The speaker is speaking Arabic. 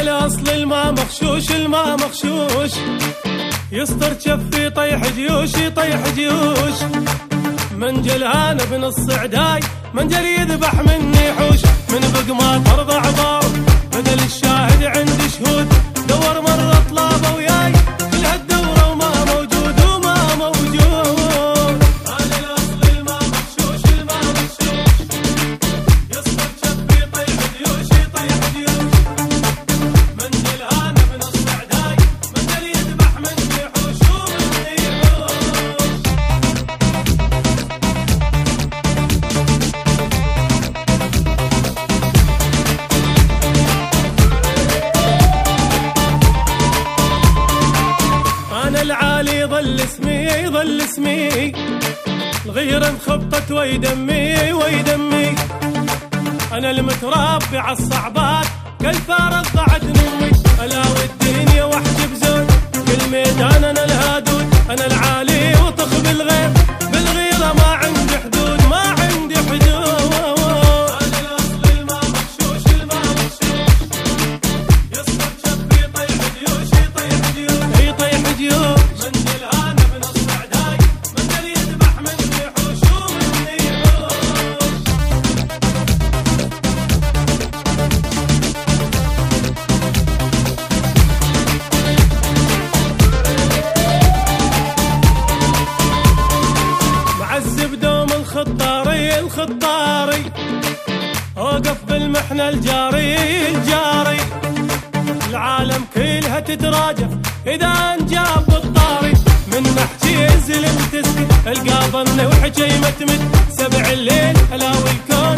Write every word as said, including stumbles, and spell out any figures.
الاصل الماء مغشوش الماء مغشوش، يستر جفي طيح جيوش يطيح جيوش. منجل هانا بن الصعداي منجل يذبح مني حوش، من بقمة ترضع عبار بدل الشاهد عندي شهود. دور مرة طلابه وياي كل هالدورة وما موجود وما موجود. هذا الأصل الماء مغشوش الماء مغشوش، يصبر جفي يطيح جيوش يطيح جيوش. منجل هانا بن الصعداي منجل يذبح مني حوش ومني حوش. العالي ظل اسمي ظل اسمي، الغيرة انخبطت ويدمي ويدمي. انا المتربي عالصعبات كالفارق ضاعت نمي. الاوي الدنيا واحجب زود بالميدان انا الهادود. انا العالي وطخ بالغير بالغيرة ما عندي حدود ما عندي حدود. هذا الاصل الماء مغشوش الماء مغشوش، يصبر جفي يطيح جيوش يطيح جيوش يطيح جيوش. الخطاري الخطاري اوقف بالمحنة الجاري الجاري. العالم كلها تتراجع اذا انجاب الطاري. من نحكي انزل تسكت القى ظني وحكي متمت سبع الليل الاوي الكون